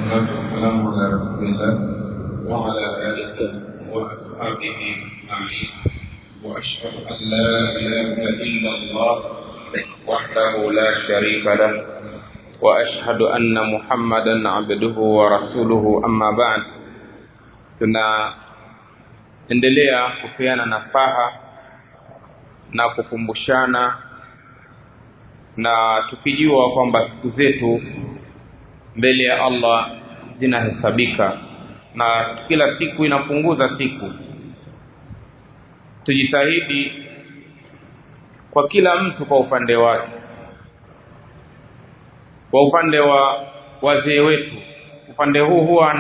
والصلاة والسلام على رسول الله وعلى آله وأصحابه أجمعين وأشهد أن لا إله إلا الله وحده لا شريك له وأشهد أن محمدا عبده ورسوله أما بعد. Tunaendelea kupeana nafaha na kukumbushana na tukijua kwamba siku zetu mbele ya Allah zinahesabika na kila siku inapunguza siku. Tujitahidi kwa kila mtu kwa upande wake. Kwa upande wa wazee wetu, upande huu huwa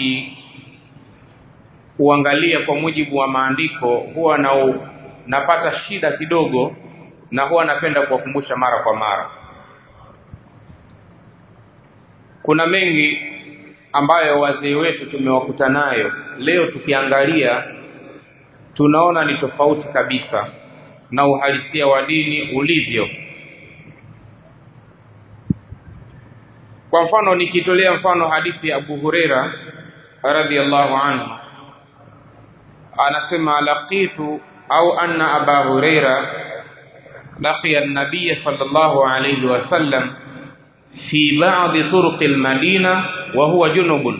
uangalia kwa mujibu wa maandiko, huwa napata shida kidogo, na huwa napenda kuwakumbusha mara kwa mara. Kuna mengi ambayo wazee wetu tumewakuta nayo, leo tukiangalia tunaona ni tofauti kabisa na uhalisia wa dini ulivyo. Kwa mfano, nikitolea mfano hadithi ya Abu Huraira radhiyallahu anhu, anasema laqitu au anna Abu Huraira laqiya an-nabiy sallallahu alayhi wa sallam fi ba'd turuq al-Madina wa huwa junubun.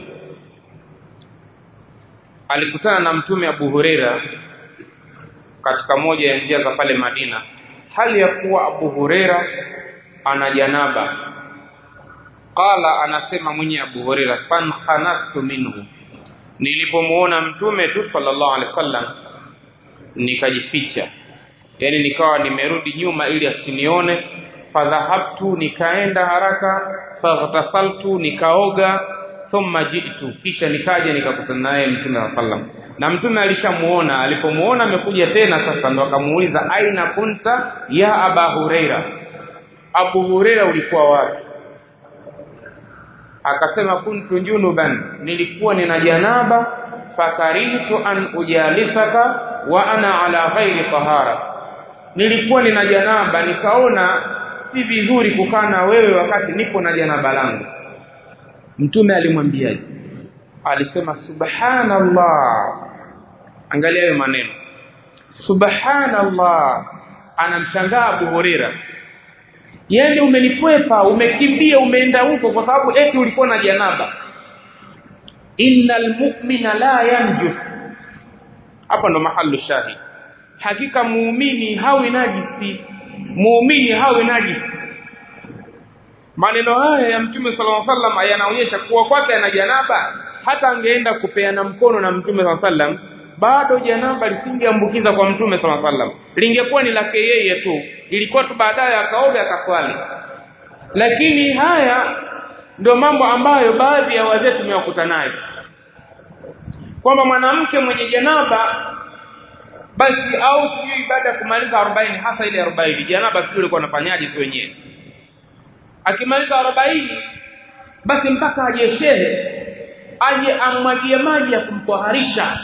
Alikutana na mtume Abu Huraira katika moja ya njia za pale Madina, hali ya kuwa Abu Huraira ana janaba. Qala, anasema mwenye Abu Huraira, fan khanastu minhu, nilipomuona mtume tu sallallahu alaihi wasallam nikajificha, yani nikawa nimerudi nyuma ili asinione. Fadhahabtu, nikaenda haraka. Faghtasaltu, nikaoga. Thumma ji'tu, kisha nikaja nikakutana naye mtume sallallahu alaihi wasallam, na mtume alishamuona. Alipomuona amekuja tena sasa, ndo akamuuliza aina kunta ya Abu Huraira, Abu Huraira ulikuwa wapi? Akasema kuntu junuban, nilikuwa nina janaba. Fakaritu an ujalisaka wa ana ala ghairi tahara, nilikuwa nina janaba, nikaona si vizuri kukaa na wewe wakati nipo na janaba langu. Mtume alimwambiaje? Alisema subhanallah. Angalia hayo maneno, subhanallah. Anamshangaa Abu Huraira, yani umenikwepa, umekimbia, umeenda huko kwa sababu eti ulikuwa na janaba. Innal mu'mina la yanjus, hapa ndo mahali shahidi. Hakika muumini hawi najisi, muumini hawi najisi. Maneno haya ya mtume sallallahu alaihi wasallam yanaonyesha kuwa kwake ana janaba. Hata angeenda kupeana mkono na mtume sallallahu alaihi wasallam, bado janaba lisingeambukiza kwa mtume sallallahu alaihi wasallam, lingekuwa ni lake yeye tu. Ilikuwa tu baadaye akaoga akaswali. Lakini haya ndio mambo ambayo baadhi ya wazee tumewakuta nayo, kwamba mwanamke mwenye janaba basi, au sijui baada ya kumaliza 40, hasa ile 40 janaba sio ilikuwa anafanyaje tu wenyewe. Akimaliza 40 basi mpaka ajeshehe, aje amwagie maji ya kumtoharisha.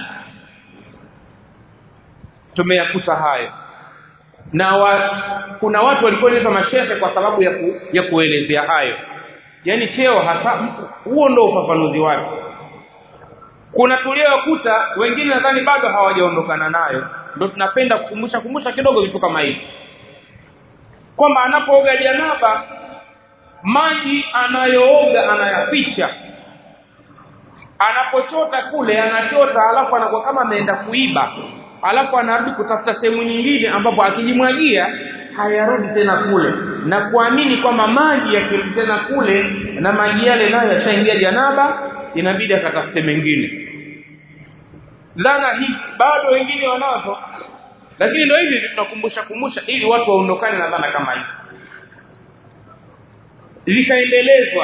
Tumeyakuta hayo, na kuna watu walikuwa ni mashehe kwa sababu ya kuelezea hayo, yani cheo hata huo ndio ufafanuzi wake. Kuna tuliokuta wengine nadhani bado hawajaondokana nayo, ndio tunapenda kukumbusha kidogo vitu kama hivi, kwamba anapooga janaba maji anayooga anayaficha, anapochota kule anachota, alafu anakuwa kama ameenda kuiba, alafu anarudi kutafuta sehemu nyingine ambapo akijimwagia hayarudi tena kule, na kuamini kwamba maji yakirudi tena kule na maji yale nayo yashaingia janaba, inabidi akatafute mengine. Dhana hii bado wengine wanazo, lakini ndio hivi tunakumbusha ili watu waondokane na dhana kama hii. Likaendelezwa.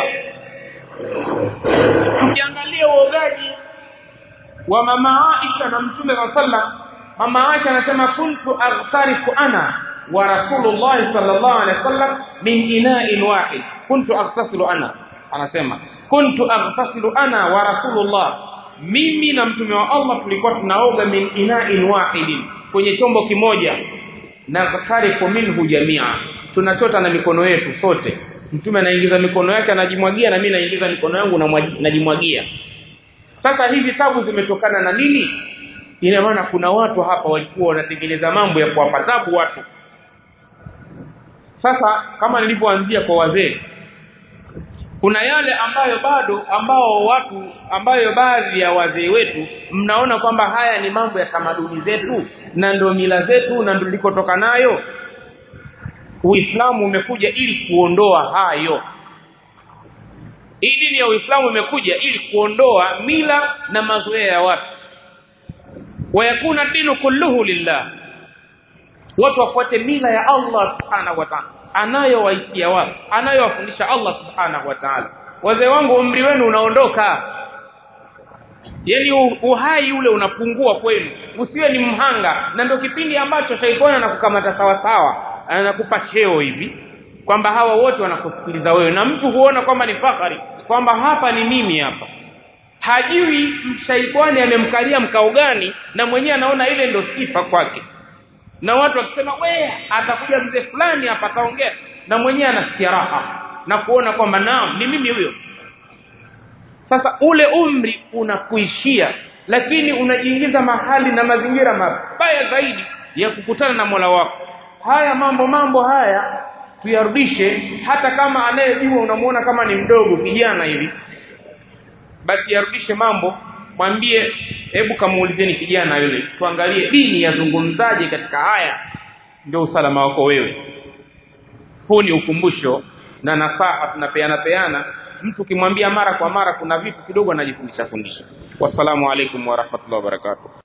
Tukiangalia uogaji wa mama Aisha na mtume sallallahu, mama Aisha anasema kuntu aghtarifu ana wa rasulullah sallallahu alaihi wasallam min ina'in wahid. Kuntu aghtasilu ana, anasema kuntu aghtasilu ana wa rasulullah, mimi na mtume wa Allah tulikuwa tunaoga min ina'in wahidin, kwenye chombo kimoja. Na ghtarifu minhu jamia, tunachota na mikono yetu sote. Mtume anaingiza mikono yake anajimwagia, na mimi naingiza mikono yangu najimwagia. Sasa hivi tabu zimetokana na nini? Ina maana kuna watu hapa walikuwa wanatengeneza mambo ya kuwapa tabu watu. Sasa kama nilipoanzia kwa wazee, kuna yale ambayo baadhi ya wazee wetu mnaona kwamba haya ni mambo ya tamaduni zetu na ndio mila zetu na ndio likotoka nayo. Uislamu umekuja ili kuondoa hayo. Hii dini ya Uislamu imekuja ili kuondoa mila na mazoea ya watu. Wayakuna dinu kulluhu lillah. Watu wafuate mila ya Allah subhanahu wa ta'ala, anayowaitia watu, anayowafundisha Allah subhanahu wa ta'ala. Wazee wangu, umri wenu unaondoka. Yaani uhai ule unapungua kwenu. Usiwe ni mhanga, na ndio kipindi ambacho shaitani anakukamata sawa sawa, anakupa cheo hivi kwamba hawa wote wanakusikiliza wewe, na mtu huona kwamba ni fahari kwamba hapa ni mimi hapa. Hajui mshaitani amemkalia mkao gani, na mwenyewe anaona ile ndio sifa kwake. Na watu wakisema wewe atakuja mzee fulani hapa ataongea, na mwenyewe anasikia raha na kuona kwamba naam ni mimi huyo. Sasa ule umri unakuishia, lakini unajiingiza mahali na mazingira mabaya zaidi ya kukutana na Mola wako. Haya mambo haya tuyarudishe. Hata kama anayejua unamuona kama ni mdogo kijana hivi, basi yarudishe mambo, mwambie hebu kamuulizeni kijana yule, tuangalie dini yazungumzaje katika haya, ndio usalama wako wewe. Huu ni ukumbusho na nasaha tunapeana. Mtu kimwambia mara kwa mara kuna vitu kidogo anajifundisha. Wassalamu alaikum wa rahmatullahi wa barakatuh.